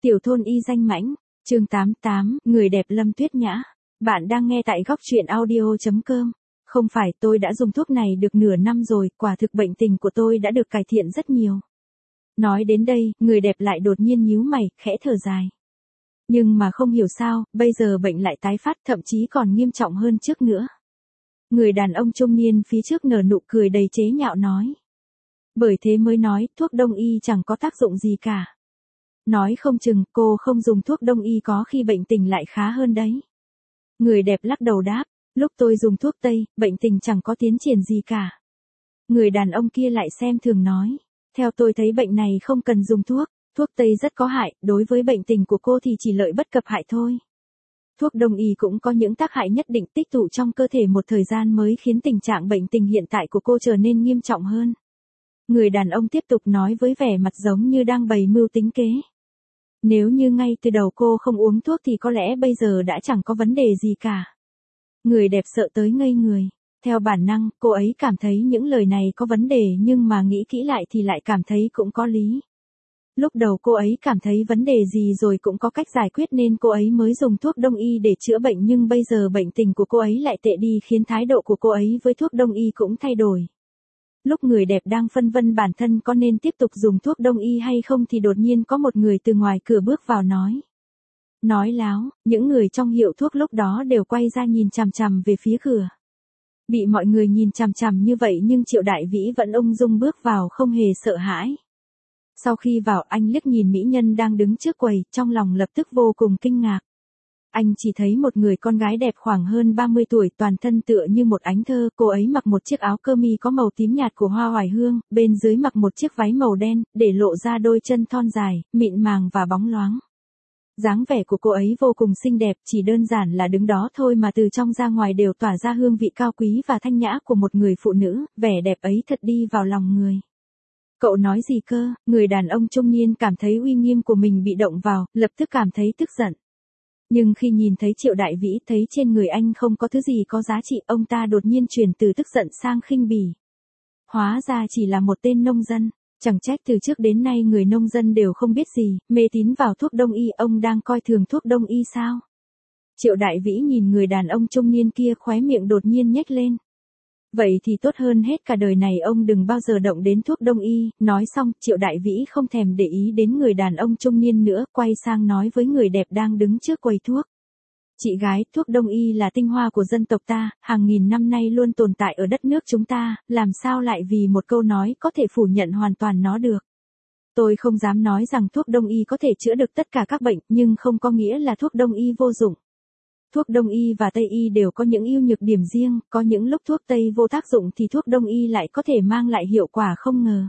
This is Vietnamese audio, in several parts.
Tiểu thôn y danh mãnh, chương 88, người đẹp Lâm Tuyết Nhã. Bạn đang nghe tại góc truyện audio.com. Không phải, tôi đã dùng thuốc này được nửa năm rồi, quả thực bệnh tình của tôi đã được cải thiện rất nhiều. Nói đến đây, người đẹp lại đột nhiên nhíu mày, khẽ thở dài. Nhưng mà không hiểu sao, bây giờ bệnh lại tái phát, thậm chí còn nghiêm trọng hơn trước nữa. Người đàn ông trung niên phía trước nở nụ cười đầy chế nhạo nói. Bởi thế mới nói, thuốc đông y chẳng có tác dụng gì cả. Nói không chừng, cô không dùng thuốc đông y có khi bệnh tình lại khá hơn đấy. Người đẹp lắc đầu đáp, lúc tôi dùng thuốc tây, bệnh tình chẳng có tiến triển gì cả. Người đàn ông kia lại xem thường nói, theo tôi thấy bệnh này không cần dùng thuốc, thuốc tây rất có hại, đối với bệnh tình của cô thì chỉ lợi bất cập hại thôi. Thuốc đông y cũng có những tác hại nhất định tích tụ trong cơ thể một thời gian mới khiến tình trạng bệnh tình hiện tại của cô trở nên nghiêm trọng hơn. Người đàn ông tiếp tục nói với vẻ mặt giống như đang bày mưu tính kế. Nếu như ngay từ đầu cô không uống thuốc thì có lẽ bây giờ đã chẳng có vấn đề gì cả. Người đẹp sợ tới ngây người. Theo bản năng, cô ấy cảm thấy những lời này có vấn đề nhưng mà nghĩ kỹ lại thì lại cảm thấy cũng có lý. Lúc đầu cô ấy cảm thấy vấn đề gì rồi cũng có cách giải quyết nên cô ấy mới dùng thuốc đông y để chữa bệnh, nhưng bây giờ bệnh tình của cô ấy lại tệ đi khiến thái độ của cô ấy với thuốc đông y cũng thay đổi. Lúc người đẹp đang phân vân bản thân có nên tiếp tục dùng thuốc đông y hay không thì đột nhiên có một người từ ngoài cửa bước vào nói. Nói láo, những người trong hiệu thuốc lúc đó đều quay ra nhìn chằm chằm về phía cửa. Bị mọi người nhìn chằm chằm như vậy nhưng Triệu Đại Vĩ vẫn ung dung bước vào không hề sợ hãi. Sau khi vào anh liếc nhìn mỹ nhân đang đứng trước quầy, trong lòng lập tức vô cùng kinh ngạc. Anh chỉ thấy một người con gái đẹp khoảng hơn 30 tuổi, toàn thân tựa như một ánh thơ, cô ấy mặc một chiếc áo cơ mi có màu tím nhạt của hoa oải hương, bên dưới mặc một chiếc váy màu đen, để lộ ra đôi chân thon dài, mịn màng và bóng loáng. Dáng vẻ của cô ấy vô cùng xinh đẹp, chỉ đơn giản là đứng đó thôi mà từ trong ra ngoài đều tỏa ra hương vị cao quý và thanh nhã của một người phụ nữ, vẻ đẹp ấy thật đi vào lòng người. Cậu nói gì cơ? Người đàn ông trung niên cảm thấy uy nghiêm của mình bị động vào, lập tức cảm thấy tức giận. Nhưng khi nhìn thấy Triệu Đại Vĩ, thấy trên người anh không có thứ gì có giá trị, ông ta đột nhiên chuyển từ tức giận sang khinh bỉ. Hóa ra chỉ là một tên nông dân, chẳng trách từ trước đến nay người nông dân đều không biết gì, mê tín vào thuốc đông y, ông đang coi thường thuốc đông y sao? Triệu Đại Vĩ nhìn người đàn ông trung niên kia, khóe miệng đột nhiên nhếch lên. Vậy thì tốt hơn hết, cả đời này ông đừng bao giờ động đến thuốc đông y. Nói xong, Triệu Đại Vĩ không thèm để ý đến người đàn ông trung niên nữa, quay sang nói với người đẹp đang đứng trước quầy thuốc. Chị gái, thuốc đông y là tinh hoa của dân tộc ta, hàng nghìn năm nay luôn tồn tại ở đất nước chúng ta, làm sao lại vì một câu nói có thể phủ nhận hoàn toàn nó được. Tôi không dám nói rằng thuốc đông y có thể chữa được tất cả các bệnh, nhưng không có nghĩa là thuốc đông y vô dụng. Thuốc đông y và tây y đều có những ưu nhược điểm riêng, có những lúc thuốc tây vô tác dụng thì thuốc đông y lại có thể mang lại hiệu quả không ngờ.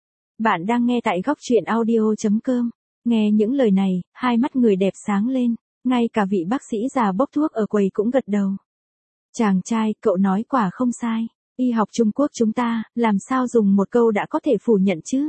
Bạn đang nghe tại góc truyện audio.com. Nghe những lời này, hai mắt người đẹp sáng lên, ngay cả vị bác sĩ già bốc thuốc ở quầy cũng gật đầu. Chàng trai, cậu nói quả không sai, y học Trung Quốc chúng ta, làm sao dùng một câu đã có thể phủ nhận chứ?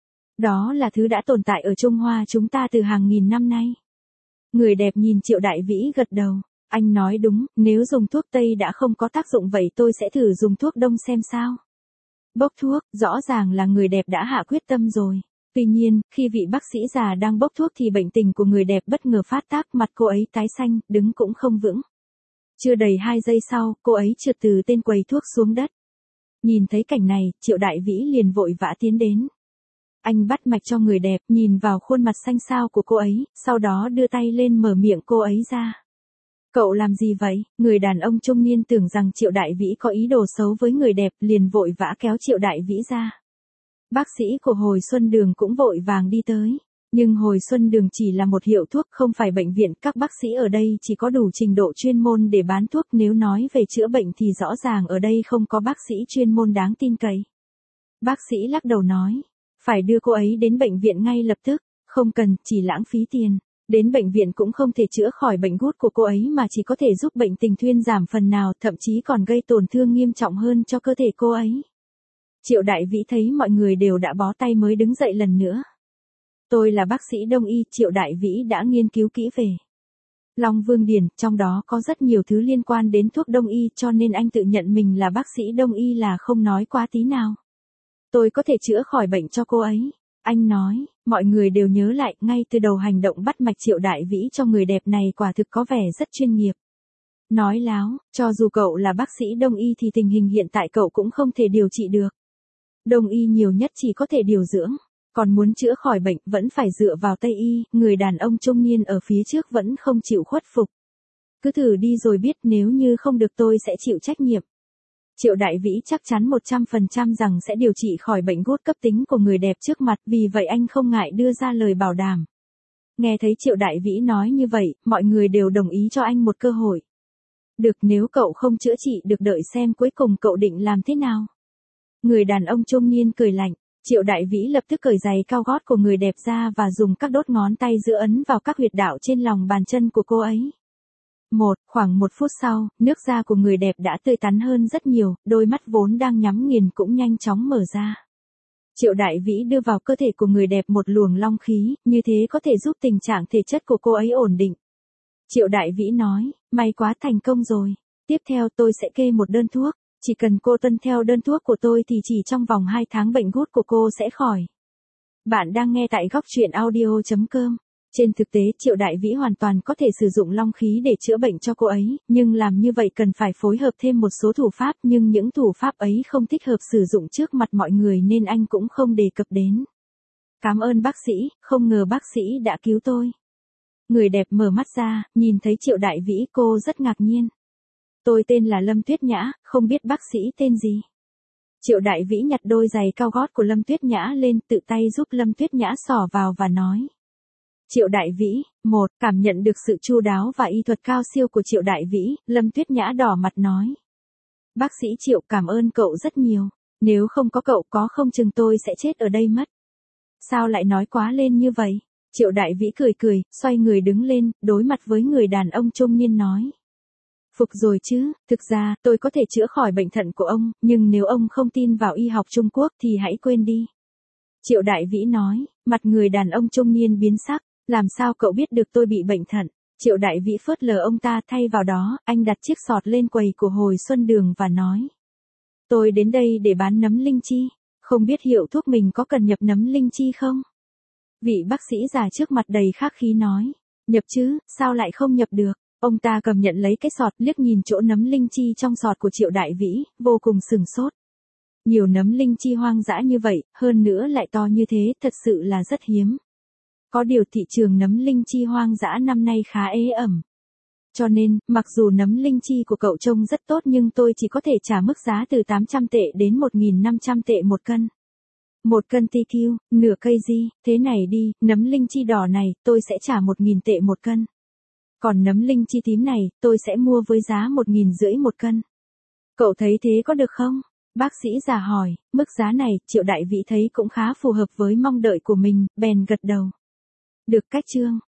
Đó là thứ đã tồn tại ở Trung Hoa chúng ta từ hàng nghìn năm nay. Người đẹp nhìn Triệu Đại Vĩ gật đầu. Anh nói đúng, nếu dùng thuốc tây đã không có tác dụng vậy tôi sẽ thử dùng thuốc đông xem sao. Bốc thuốc, rõ ràng là người đẹp đã hạ quyết tâm rồi. Tuy nhiên, khi vị bác sĩ già đang bốc thuốc thì bệnh tình của người đẹp bất ngờ phát tác, mặt cô ấy tái xanh, đứng cũng không vững. Chưa đầy 2 giây sau, cô ấy trượt từ tên quầy thuốc xuống đất. Nhìn thấy cảnh này, Triệu Đại Vĩ liền vội vã tiến đến. Anh bắt mạch cho người đẹp, nhìn vào khuôn mặt xanh xao của cô ấy, sau đó đưa tay lên mở miệng cô ấy ra. Cậu làm gì vậy? Người đàn ông trung niên tưởng rằng Triệu Đại Vĩ có ý đồ xấu với người đẹp, liền vội vã kéo Triệu Đại Vĩ ra. Bác sĩ của Hồi Xuân Đường cũng vội vàng đi tới. Nhưng Hồi Xuân Đường chỉ là một hiệu thuốc, không phải bệnh viện, các bác sĩ ở đây chỉ có đủ trình độ chuyên môn để bán thuốc, nếu nói về chữa bệnh thì rõ ràng ở đây không có bác sĩ chuyên môn đáng tin cậy. Bác sĩ lắc đầu nói, phải đưa cô ấy đến bệnh viện ngay lập tức, không cần, chỉ lãng phí tiền. Đến bệnh viện cũng không thể chữa khỏi bệnh gút của cô ấy mà chỉ có thể giúp bệnh tình thuyên giảm phần nào, thậm chí còn gây tổn thương nghiêm trọng hơn cho cơ thể cô ấy. Triệu Đại Vĩ thấy mọi người đều đã bó tay mới đứng dậy lần nữa. Tôi là bác sĩ đông y, Triệu Đại Vĩ đã nghiên cứu kỹ về Long Vương Điển, trong đó có rất nhiều thứ liên quan đến thuốc đông y, cho nên anh tự nhận mình là bác sĩ đông y là không nói quá tí nào. Tôi có thể chữa khỏi bệnh cho cô ấy. Anh nói, mọi người đều nhớ lại, ngay từ đầu hành động bắt mạch Triệu Đại Vĩ cho người đẹp này quả thực có vẻ rất chuyên nghiệp. Nói láo, cho dù cậu là bác sĩ đông y thì tình hình hiện tại cậu cũng không thể điều trị được. Đông y nhiều nhất chỉ có thể điều dưỡng, còn muốn chữa khỏi bệnh vẫn phải dựa vào Tây y, người đàn ông trung niên ở phía trước vẫn không chịu khuất phục. Cứ thử đi rồi biết, nếu như không được tôi sẽ chịu trách nhiệm. Triệu Đại Vĩ chắc chắn 100% rằng sẽ điều trị khỏi bệnh gút cấp tính của người đẹp trước mặt, vì vậy anh không ngại đưa ra lời bảo đảm. Nghe thấy Triệu Đại Vĩ nói như vậy, mọi người đều đồng ý cho anh một cơ hội. Được, nếu cậu không chữa trị được đợi xem cuối cùng cậu định làm thế nào. Người đàn ông trung niên cười lạnh, Triệu Đại Vĩ lập tức cởi giày cao gót của người đẹp ra và dùng các đốt ngón tay giữa ấn vào các huyệt đạo trên lòng bàn chân của cô ấy. Khoảng 1 phút sau, nước da của người đẹp đã tươi tắn hơn rất nhiều, đôi mắt vốn đang nhắm nghiền cũng nhanh chóng mở ra. Triệu Đại Vĩ đưa vào cơ thể của người đẹp một luồng long khí, như thế có thể giúp tình trạng thể chất của cô ấy ổn định. Triệu Đại Vĩ nói, may quá, thành công rồi. Tiếp theo tôi sẽ kê một đơn thuốc, chỉ cần cô tuân theo đơn thuốc của tôi thì chỉ trong vòng 2 tháng bệnh gút của cô sẽ khỏi. Bạn đang nghe tại góc truyện audio.com. Trên thực tế Triệu Đại Vĩ hoàn toàn có thể sử dụng long khí để chữa bệnh cho cô ấy, nhưng làm như vậy cần phải phối hợp thêm một số thủ pháp, nhưng những thủ pháp ấy không thích hợp sử dụng trước mặt mọi người nên anh cũng không đề cập đến. Cảm ơn bác sĩ, không ngờ bác sĩ đã cứu tôi. Người đẹp mở mắt ra, nhìn thấy Triệu Đại Vĩ, cô rất ngạc nhiên. Tôi tên là Lâm Tuyết Nhã, không biết bác sĩ tên gì. Triệu Đại Vĩ nhặt đôi giày cao gót của Lâm Tuyết Nhã lên, tự tay giúp Lâm Tuyết Nhã xỏ vào và nói. Triệu Đại Vĩ, cảm nhận được sự chu đáo và y thuật cao siêu của Triệu Đại Vĩ, Lâm Tuyết Nhã đỏ mặt nói. Bác sĩ Triệu, cảm ơn cậu rất nhiều, nếu không có cậu có không chừng tôi sẽ chết ở đây mất. Sao lại nói quá lên như vậy? Triệu Đại Vĩ cười, xoay người đứng lên, đối mặt với người đàn ông trung niên nói. Phục rồi chứ, thực ra, tôi có thể chữa khỏi bệnh thận của ông, nhưng nếu ông không tin vào y học Trung Quốc thì hãy quên đi. Triệu Đại Vĩ nói, mặt người đàn ông trung niên biến sắc, làm sao cậu biết được tôi bị bệnh thận? Triệu Đại Vĩ phớt lờ ông ta, thay vào đó, anh đặt chiếc sọt lên quầy của Hồi Xuân Đường và nói. Tôi đến đây để bán nấm linh chi, không biết hiệu thuốc mình có cần nhập nấm linh chi không? Vị bác sĩ già trước mặt đầy khắc khí nói, nhập chứ, sao lại không nhập được? Ông ta cầm nhận lấy cái sọt, liếc nhìn chỗ nấm linh chi trong sọt của Triệu Đại Vĩ, vô cùng sửng sốt. Nhiều nấm linh chi hoang dã như vậy, hơn nữa lại to như thế, thật sự là rất hiếm. Có điều thị trường nấm linh chi hoang dã năm nay khá ế ẩm. Cho nên, mặc dù nấm linh chi của cậu trông rất tốt nhưng tôi chỉ có thể trả mức giá từ 800 tệ đến 1.500 tệ một cân. 1 cân TQ, nửa cây gì, thế này đi, nấm linh chi đỏ này, tôi sẽ trả 1.000 tệ một cân. Còn nấm linh chi tím này, tôi sẽ mua với giá 1.500 một cân. Cậu thấy thế có được không? Bác sĩ già hỏi, mức giá này, Triệu Đại Vĩ thấy cũng khá phù hợp với mong đợi của mình, bèn gật đầu. Được, cách chương.